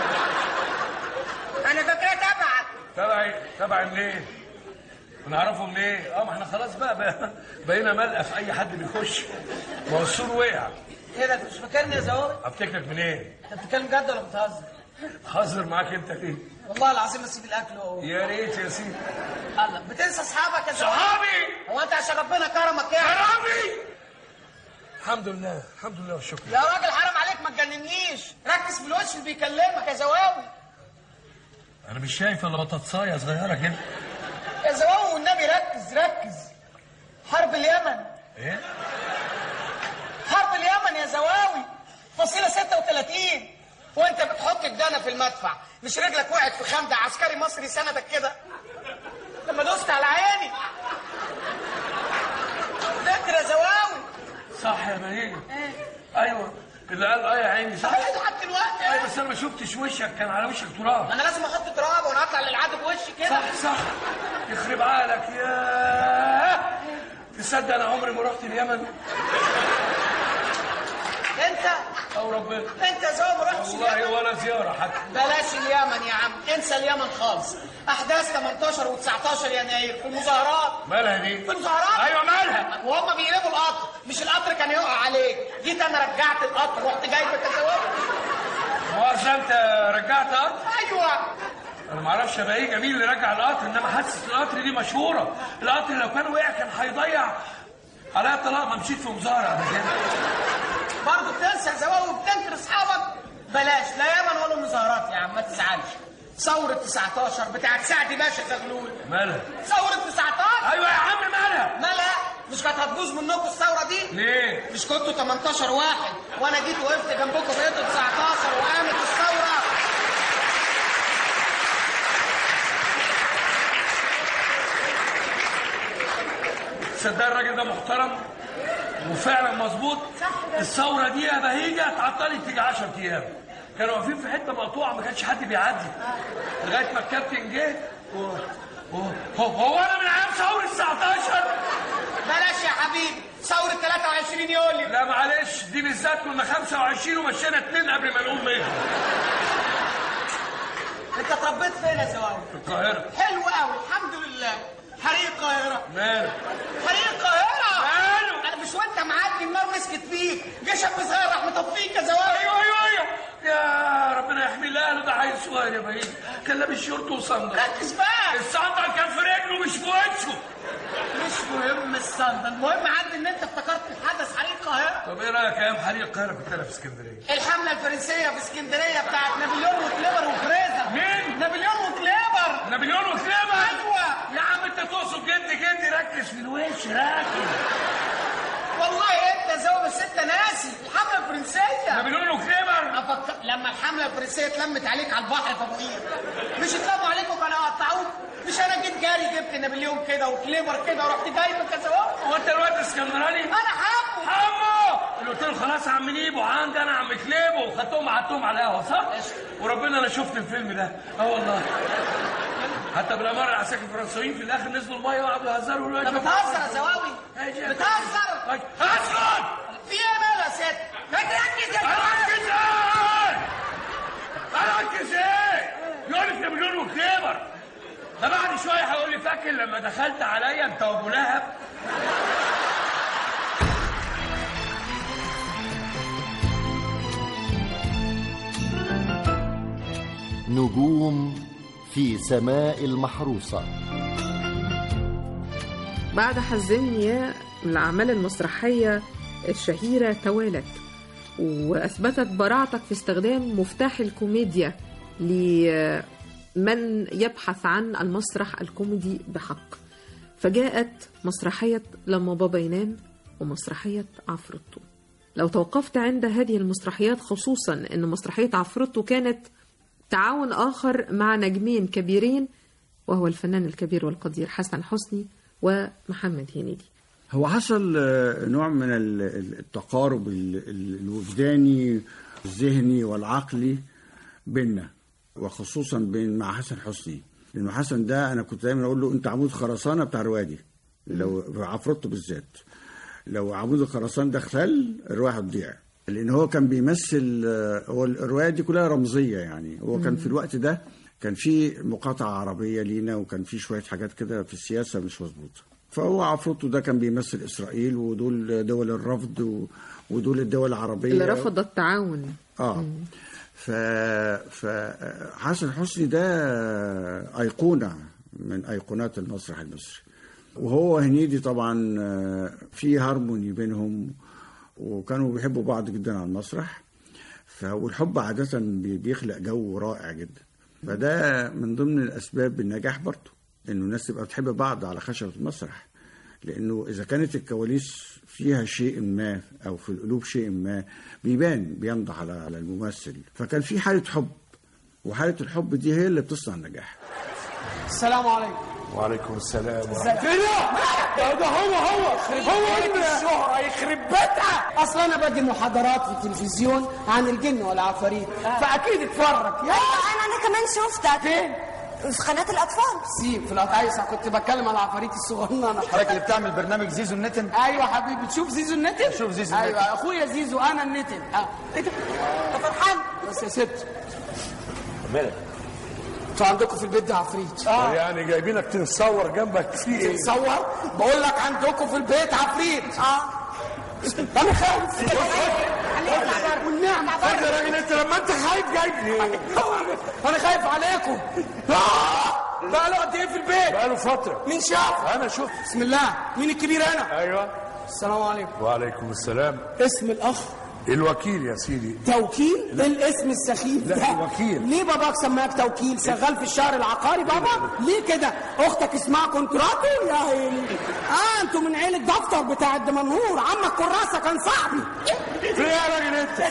أنا فاكرة تبعك. تبعي منين؟ ونعرفه منين؟ ما احنا خلاص بقينا ملقى في اي حد بيخش. ما هو السور وقع. ايه ده، انت مش فاكرني يا زواوي؟ افتكرك منين؟ انت بتتكلم جد ولا بتهزر؟ حاضر معاك انت ليه؟ والله العظيم اسيب الاكل اهو. يا ريت يا سيدي. الله، بتنسى اصحابك يا زواوي؟ صحابي؟ هو انت عشان ربنا كرمك يعني؟ كرمي؟ الحمد لله الحمد لله والشكر. يا راجل حرام عليك، ما تجننيش، ركز في الوش اللي بيكلمك يا زواوي. انا مش شايف الا بطاطسايه صغيره كده. يا زواوي والنبي ركز ركز. حرب اليمن. ايه؟ حرب اليمن يا زواوي، فصيله 36 وانت بتحط الدنا في المدفع، مش رجلك وقعت في خندق عسكري مصري سندك كده لما دوست على عيني. فاكر يا زواوي؟ صح يا بهيج. ايوه اللي قال يا عيني صح. صحيح لحد دلوقتي. ايوه بس انا ما شفتش وشك، كان على وشك تراب. انا لازم احط تراب وانا اطلع للعدو بوشي كده. صح يخرب عقلك يا تصدق انا عمري ما رحت اليمن. انت او ربنا انت يا زواوي ما رحتش والله ولا زياره حتى. بلاش اليمن يا عم، انسى اليمن خالص. احداث 18 و19 يناير في المظاهرات. مالها دي؟ في المظاهرات. ايوه مالها؟ وهم بيقلبوا القطر، مش القطر كان يقع عليك، جيت انا رجعت القطر، رحت جايبك يا زواوي. مؤاخذة انت رجعت قطر؟ ايوه. انا ما اعرفش يا بهيج مين اللي رجع القطر، انما حادثه القطر دي مشهوره. القطر لو كان وقع كان هيضيع عليا الطلاق، ما مشيت في مظاهره قبل كده. برضه بتنسى يا زواوي وبتنكر اصحابك. بلاش لا يمن ولا مظاهرات يا عم، ما تزعلش. ثورة 19 بتاعت سعد باشا زغلول. مالها؟ ثورة 19؟ ايوه يا عم مالها؟ مالها؟ مش كانت هتبوظ منكم الثورة دي؟ ليه؟ مش كنتوا 18 واحد وانا جيت وقفت جنبكم بقيتوا 19 وقامت الثورة؟ تصدق الراجل ده محترم وفعلا مظبوط. الثوره دي يا بهيجه اتعطلت تيجي 10 ايام، كانوا واقفين في حته مقطوعه ما كانش حد بيعدي لغايه ما الكابتن جه هو انا من ايام ثوره 19. بلاش يا حبيبي، ثوره 23 يوليو. لا معلش دي بالذات كنا 25 ومشينا 2 قبل ما نقوم منها. انت اتربيت فين يا زواوي؟ في القاهره. حلو قوي الحمد لله. حريق القاهره. ماله؟ حريق القاهره. ماله؟ انا مش وانت معدي النار مسكت فيك، جيش ابو صغير راح مطفيك يا زواوي. ايوه يا ربنا يحمي الاهل. ده عيل صغير يا بهيج كان لابس شورت وصندل. ركز بقى. الصندل كان في رجله مش في وشه. مش مهم الصندل، المهم عدي ان انت افتكرت الحدث حريق القاهره. طب ايه رايك ايام حريق القاهره كنت انا في اسكندريه؟ الحمله الفرنسيه في اسكندريه بتاعت نابليون وكليبر وفريزر. مين؟ نابليون وكليبر. نابليون وكليبر؟ ايوه يا عم انت تقصد جدي ركز في الوش ركز. والله انت زوج بس انت ناسي الحمله الفرنسيه. نابليون وكليبر لما الحمله الفرنسيه اتلمت عليك على البحر في ابو قير، مش اتلموا عليك وكانوا قطعوك؟ مش انا جيت جاري جبت نابليون كده وكليبر كده ورحت جايبك يا زواوي. هو انت الواد اسكندراني؟ انا حمو اللي قلت له خلاص يا عم نيبو عندي انا عم كليبو وخدتهم قعدتهم على القهوه صح؟ وربنا انا شفت الفيلم ده. والله حتى بالاماره العساكر الفرنسيين في الاخر نزلوا الميه وقعدوا يهزروا. انت بتهزر يا زواوي، بتهزر. اسكت. في ايه مالها يا ست؟ ركز يا اركز ايه؟ يقول لك نابليون وكليبر. ده بعد شويه هيقول لي فاكر لما دخلت عليا انت وابو لهب؟ نجوم في سماء المحروسة. بعد حزمني الأعمال المسرحية الشهيرة توالت، وأثبتت براعتك في استخدام مفتاح الكوميديا لمن يبحث عن المسرح الكوميدي بحق. فجاءت مسرحية لما بابا ينام ومسرحية عفروتو. لو توقفت عند هذه المسرحيات، خصوصا أن مسرحية عفروتو كانت تعاون آخر مع نجمين كبيرين، وهو الفنان الكبير والقدير حسن حسني ومحمد هنيدي. هو حصل نوع من التقارب الوجداني الذهني والعقلي بيننا، وخصوصا مع حسن حسني. لأنه حسن ده أنا كنت دايما أقول له أنت عمود خرسانة بتاع روادي، لو عفروتو بالذات لو عمود الخرسان ده اختل الرواية هتضيع، لأن هو كان بيمثل. هو الرواية دي كلها رمزية يعني. هو كان في الوقت ده كان في مقاطعة عربية لينا، وكان في شوية حاجات كده في السياسة مش مظبوطة. فهو عفروتو ده كان بيمثل إسرائيل، ودول دول الرفض ودول الدول العربية اللي رفض التعاون. فحسن حسني ده أيقونة من أيقونات المسرح المصري، وهو هنيدي طبعا في هارموني بينهم، وكانوا بيحبوا بعض جدا على المسرح. والحب عادة بيخلق جو رائع جدا، فده من ضمن الأسباب النجاح برضه، إنه الناس تبقى بتحب بعض على خشبة المسرح. لأنه إذا كانت الكواليس فيها شيء ما أو في القلوب شيء ما بينضح على الممثل. فكان في حالة حب، وحالة الحب دي هي اللي بتصنع النجاح. السلام عليكم. وعليكم السلام. ده هو ابن الشهرة يخرب بيتها. اصل انا بدي محاضرات في التلفزيون عن الجن والعفاريت، فاكيد اتفرج. انا كمان شفتك فين؟ في قناة الأطفال. في القطايسة كنت بتكلم على العفاريت الصغننة. حضرتك اللي بتعمل برنامج زيزو النتن؟ ايوه حبيبي. تشوف زيزو النتن؟ بشوف زيزو النتن. ايوه اخويا زيزو انا النتن. ايه ده؟ انت فرحان؟ بس يا ست مالك؟ انتوا عندكم في البيت ده عفريت؟ يعني جايبينك تتصور جنبك في ايه؟ تتصور؟ بقول لك عندكم في البيت عفريت. انا خايف والنعمة. يا راجل انت لما انت خايف جايب ليه؟ انا خايف عليكم. بقاله قد ايه في البيت؟ بقاله فترة. مين شاف؟ انا شفت. بسم الله. مين الكبير هنا؟ ايوه. السلام عليكم. وعليكم السلام. اسم الاخ؟ الوكيل يا سيدي. توكيل؟ ايه الاسم السخيف ده؟ لا الوكيل. ليه باباك سماك توكيل؟ شغال في الشهر العقاري بابا؟ ليه كده؟ اختك اسمها كونتراتو يا عيني. انتوا من عيلة دفتر بتاع الدمنهور. عمك كراسة كان صاحبي. في ايه يا راجل انت؟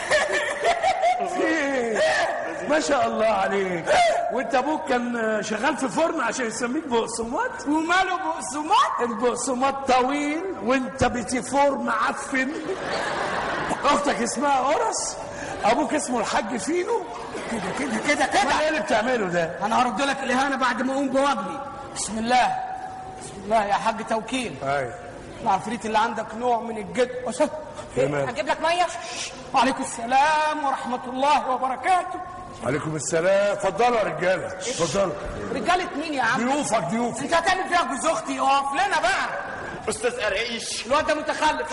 في ايه؟ ما شاء الله عليك. وانت ابوك كان شغال في فرن عشان يسميك بقسماط؟ وماله بقسماط؟ البقسماط طويل وانت بتيفور معفن. اختك اسمها قرص، ابوك اسمه الحاج فينو. كده ايه اللي بتعمله ده؟ انا هرد لك الاهانه بعد ما اقوم بواجبي. بسم الله يا حاج توكيل. ايوه. العفريت اللي عندك نوع من الجد. هجيب لك ميه. وعليكم السلام ورحمه الله وبركاته. عليكم السلام. اتفضلوا يا رجاله، اتفضلوا. رجاله مين يا عم؟ ضيوفك. انت هتعمل فيها جوز اختي. اقف لنا بقى. استاذ قرقيش الواد ده متخلف.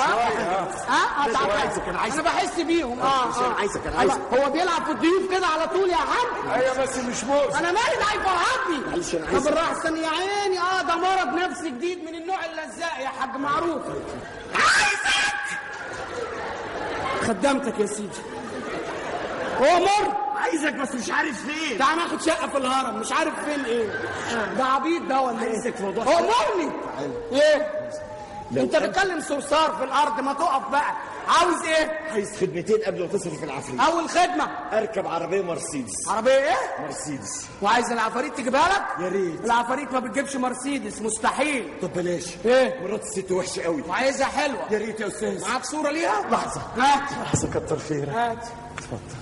انا بحس بيهم. هو بيلعب في الضيوف كده على طول يا عم. ايوه بس مش مؤذي. انا مالي، ده هيفرهدني. طب بالراحه استني يا عيني. ده مرض نفسي جديد من النوع اللزاق يا حاج معروف. عايزك. خدمتك يا سيدي. هو عايزك بس مش عارف فين. تعال ناخد شقه في الهرم مش عارف فين. ايه ده عبيط ده ولا ايه؟ عايزك في موضوع. هو مرني ايه؟ انت بتكلم صرصار في الارض. ما تقف بقى. عاوز ايه؟ عايز خدمتين قبل ما تصرف العفريت. اول خدمه اركب عربيه مرسيدس. عربيه ايه؟ مرسيدس. وعايز العفاريت تجيبها لك؟ يا ريت. العفاريت ما بتجيبش مرسيدس، مستحيل. طب بلاش. ايه؟ مرات الست وحشه قوي. وعايزها حلوه. يا ريت يا استاذ. معاك صوره ليها؟ لحظه. هات. لحظه كتر خيرك. هات. اتفضل.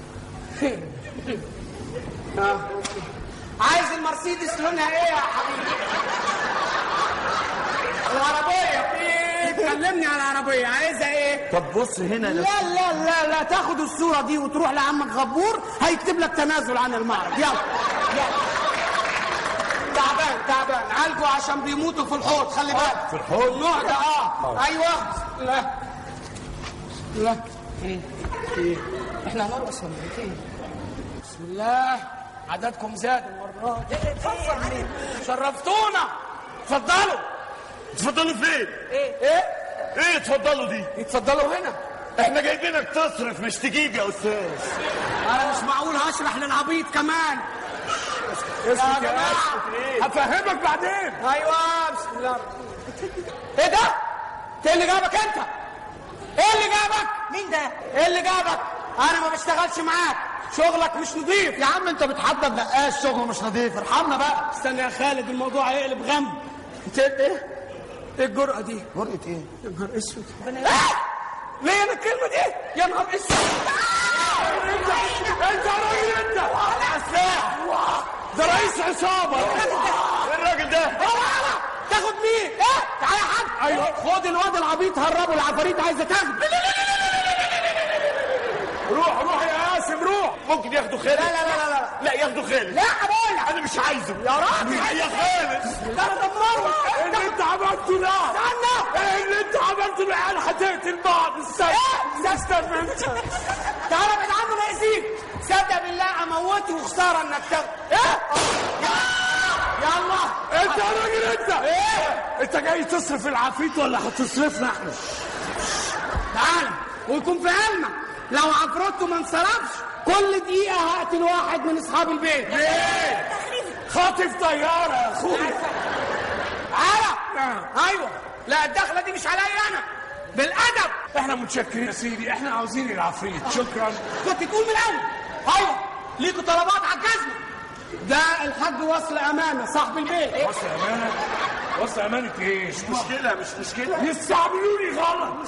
عايز المرسيدس لونها ايه يا حبيبي؟ العربيه في ايه؟ كلمني على العربيه. عايزها ايه؟ طب بص هنا. لا تاخد الصوره دي وتروح لعمك غبور هيكتب لك تنازل عن المعرض. يلا تعبان عالجه عشان بيموتوا في الحوض. خلي بالك. في الحوض؟ النوع ده ايوه. لا ايه؟ احنا هنرقص ولا ايه؟ بسم الله. عددكم زاد المره دي. اتفضل. شرفتونا. اتفضلوا فين؟ ايه اتفضلوا دي؟ اتفضلوا هنا. احنا جايبينك تصرف مش تجيب يا استاذ. انا مش معقول هشرح للعبيط كمان. اسمك يا جماعه هفهمك بعدين. ايوه بسم الله. ايه ده؟ ايه اللي جابك انت؟ ايه اللي جابك؟ مين ده؟ ايه اللي جابك؟ انا ما بشتغلش معاك. شغلك مش نظيف. يا عم انت بتحضر نقاش شغله مش نظيف. ارحمنا بقى. استنى يا خالد الموضوع هيقلب غم. انت ايه الجرأة دي؟ جرأة ايه؟ يا نهار اسود. ليه انا الكلمة دي؟ يا نهار اسود. انت راجل انت. ده رئيس عصابة. الراجل ده تاخد مين؟ تعالى يا حاج. ايوه خد الواد العبيط هربه. العفاريت عايزه تاخد. روح يا قاسم روح. ممكن ياخدوا خالد. لا ياخدوا خالد. لا ابويا انا مش عايزه يا راجل. يا خالد. ده انا دمره. اللي انت عملته ده. استنى. اللي انت عملته ولا انتوا العيال هتقتل بعض؟ استنى انت. تعالى ابعد عنه لا يأذيك. صدق بالله اموته وخساره انك يلا انت يا راجل انت. انت جاي تصرف العفريت ولا هتصرفنا احنا؟ تعالى ويكون في علمك لو عفرته ما انصرفش كل دقيقه هقتل واحد من اصحاب البيت. ليه؟ خاطف طياره يا اخويا. تعالى. ايوه لا الدخله دي مش عليا انا، بالادب. احنا متشكرين يا سيدي، احنا عاوزين العفريت. شكرا. كنت تقول من الاول. ايوه ليكوا طلبات على الجزمه. ده الحاج وصل امانه صاحب البيت. وصل امانه؟ وصل امانه ايه؟ مش مشكله يستعملوني غلط.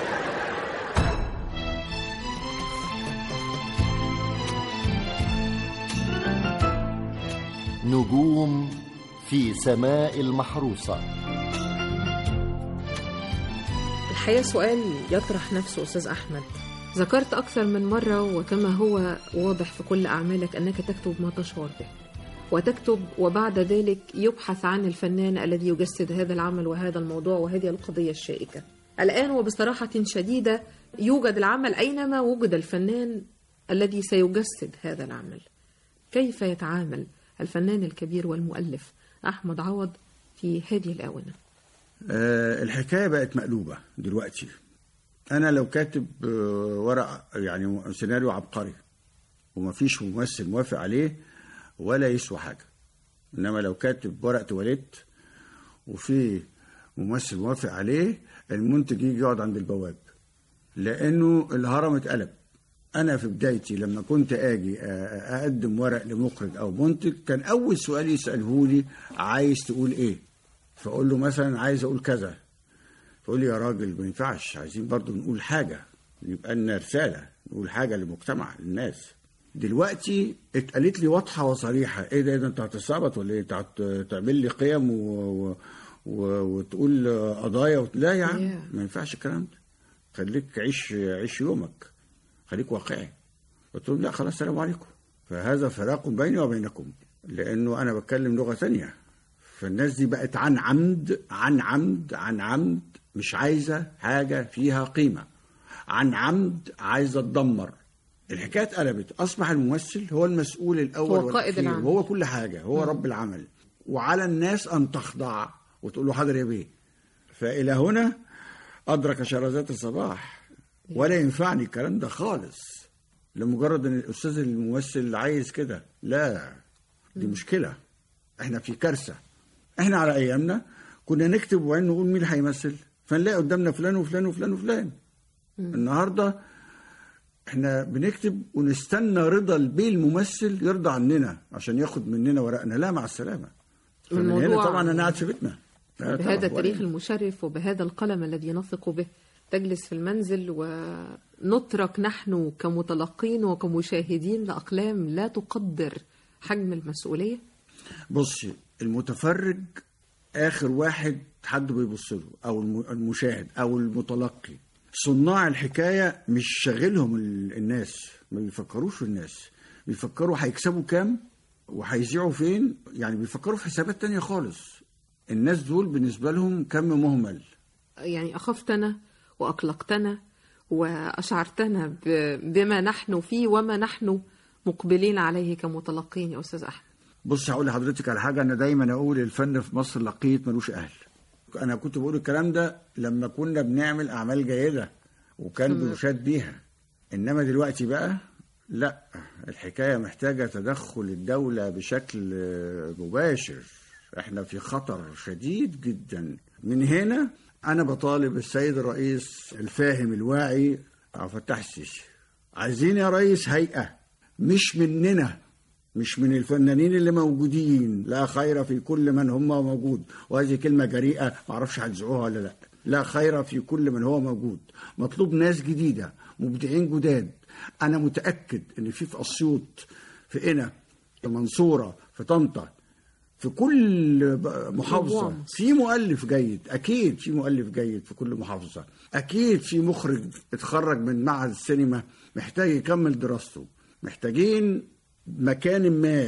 نجوم في سماء المحروسة. الحقيقة سؤال يطرح نفسه أستاذ أحمد. ذكرت أكثر من مرة وكما هو واضح في كل أعمالك أنك تكتب ما تشعر به، وتكتب وبعد ذلك يبحث عن الفنان الذي يجسد هذا العمل وهذا الموضوع وهذه القضية الشائكة. الآن وبصراحة شديدة يوجد العمل أينما وجد الفنان الذي سيجسد هذا العمل. كيف يتعامل الفنان الكبير والمؤلف أحمد عوض في هذه الآونة؟ الحكاية بقت مقلوبة دلوقتي. أنا لو كاتب ورق يعني سيناريو عبقري ومفيش ممثل موافق عليه ولا يسوى حاجة، إنما لو كاتب ورق تواليت وفي ممثل موافق عليه المنتج يجي يقعد عند البواب، لأنه الهرم اتقلب. أنا في بدايتي لما كنت أجي أقدم ورق لمخرج أو منتج كان أول سؤال يسأله لي عايز تقول إيه؟ فأقول له مثلا عايز أقول كذا، فأقول لي يا راجل ما ينفعش، عايزين برضو نقول حاجة، يبقى لنا رسالة، نقول حاجة للمجتمع للناس. دلوقتي اتقالت لي واضحة وصريحة، إيه ده أنت هتستعبط ولا إيه؟ أنت هتعمل لي قيم وتقول قضايا لا يا عم ما ينفعش الكلام ده، خليك عيش يومك، خليك واقعي. قلت لهم لا خلاص السلام عليكم، فهذا فراق بيني وبينكم، لأنه أنا بتكلم لغة ثانية. فالناس دي بقت عن عمد مش عايزة حاجة فيها قيمة، عن عمد عايزة تدمر. الحكاية اتقلبت، أصبح الممثل هو المسؤول الأول هو قائد العمل، هو كل حاجة، هو رب العمل، وعلى الناس أن تخضع وتقول له حاضر يا بيه. فإلى هنا أدرك شرازات الصباح، ولا ينفعني الكلام ده خالص لمجرد أن الأستاذ الممثل عايز كده، لا دي مشكلة، احنا في كارثة. احنا على أيامنا كنا نكتب وبعدين نقول مين هيمثل، فنلاقي قدامنا فلان وفلان وفلان وفلان. النهاردة احنا بنكتب ونستنى رضا البيه الممثل يرضى عننا عشان ياخد مننا ورقنا، لا مع السلامة. من هنا طبعا أنا قاعد في بيتنا بهذا التاريخ المشرف وبهذا القلم الذي نثق به تجلس في المنزل ونترك نحن كمتلقين وكمشاهدين لأقلام لا تقدر حجم المسؤولية. بصي المتفرج آخر واحد حد بيبص له، أو المشاهد أو المتلقي. صناع الحكاية مش شاغلهم الناس، ما بيفكروش في الناس، بيفكروا هيكسبوا كام وهيذيعوا فين، يعني بيفكروا في حسابات تانية خالص. الناس دول بالنسبة لهم كم مهمل. يعني أخفتنا وأقلقتنا وأشعرتنا بما نحن فيه وما نحن مقبلين عليه كمتلقين يا أستاذ أحمد. بص هقول لحضرتك على حاجة، أنا دايما أقول الفن في مصر لقيت ملوش أهل. أنا كنت بقول الكلام ده لما كنا بنعمل أعمال جيدة وكان بنشاد بيها، إنما دلوقتي بقى لا، الحكاية محتاجة تدخل الدولة بشكل مباشر. احنا في خطر شديد جدا. من هنا أنا بطالب السيد الرئيس الفاهم الواعي عبد الفتاح السيسي، عايزين يا رئيس هيئة مش مننا، مش من الفنانين اللي موجودين، لا خير في كل من هم موجود، وهذه كلمة جريئة معرفش هتزعوها ولا لا، لا خير في كل من هو موجود. مطلوب ناس جديدة، مبدعين جداد. أنا متأكد إن في أسيوط، في قنا، في منصورة، في طنطا، في كل محافظة في مؤلف جيد، أكيد في مؤلف جيد في كل محافظة، أكيد في مخرج اتخرج من معهد السينما محتاج يكمل دراسته. محتاجين مكان ما،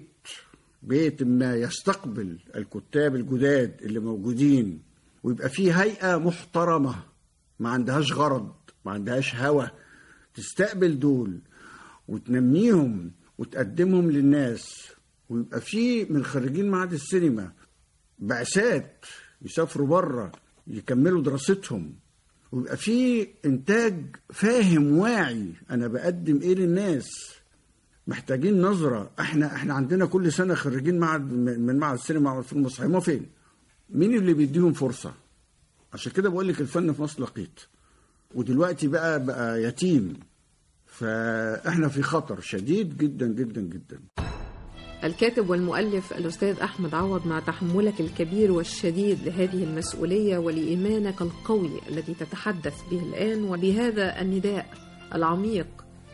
بيت ما يستقبل الكتاب الجداد اللي موجودين، ويبقى فيه هيئة محترمة ما عندهاش غرض، ما عندهاش هوى، تستقبل دول وتنميهم وتقدمهم للناس، ويبقى في من خريجين معهد السينما بعثات يسافروا بره يكملوا دراستهم، ويبقى في انتاج فاهم واعي انا بقدم ايه للناس. محتاجين نظرة. احنا عندنا كل سنة خريجين من معهد السينما والفيلم المسرحي، ما فين؟ مين اللي بيديهم فرصة؟ عشان كده بقول لك الفن في مصر لقيط، ودلوقتي بقى يتيم، فاحنا في خطر شديد جدا جدا جدا. الكاتب والمؤلف الأستاذ أحمد عوض، مع تحملك الكبير والشديد لهذه المسؤولية ولإيمانك القوي الذي تتحدث به الآن، وبهذا النداء العميق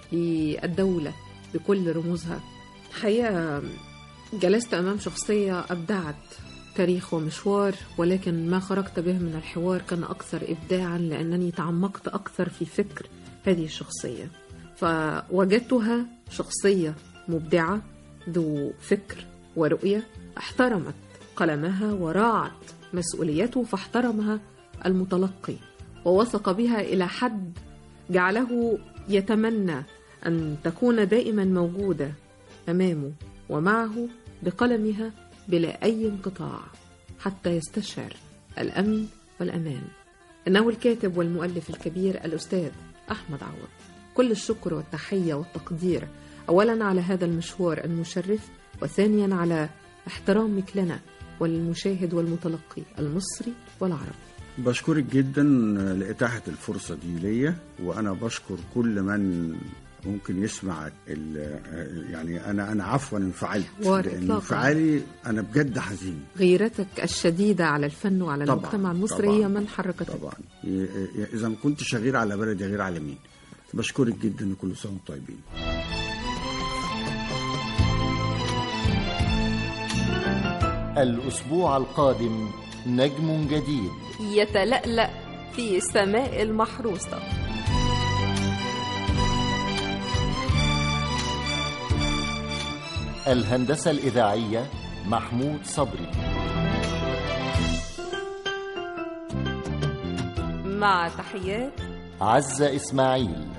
للدولة بكل رموزها، حقيقة جلست أمام شخصية أبدعت تاريخ ومشوار، ولكن ما خرجت به من الحوار كان أكثر إبداعا لأنني تعمقت أكثر في فكر هذه الشخصية، فوجدتها شخصية مبدعة ذو فكر ورؤية، احترمت قلمها وراعت مسؤوليته، فاحترمها المتلقي ووثق بها إلى حد جعله يتمنى أن تكون دائما موجودة أمامه ومعه بقلمها بلا أي انقطاع حتى يستشعر الأمن والأمان. إنه الكاتب والمؤلف الكبير الأستاذ أحمد عوض. كل الشكر والتحية والتقدير، أولا على هذا المشوار المشرف، وثانيا على احترامك لنا وللمشاهد والمتلقي المصري والعربي. بشكرك جدا لإتاحة الفرصة دي ليا، وأنا بشكر كل من ممكن يسمع يعني أنا عفوا انفعلت، لأن انفعالي أنا بجد حزين. غيرتك الشديدة على الفن وعلى المجتمع المصري هي من حركتك. طبعا إذا ما كنتش غير على بلدي غير على مين. بشكرك جدا وكل سنة وانتم طيبين. الأسبوع القادم نجم جديد يتلألأ في السماء المحروسة. الهندسة الإذاعية محمود صبري، مع تحيات عزة إسماعيل.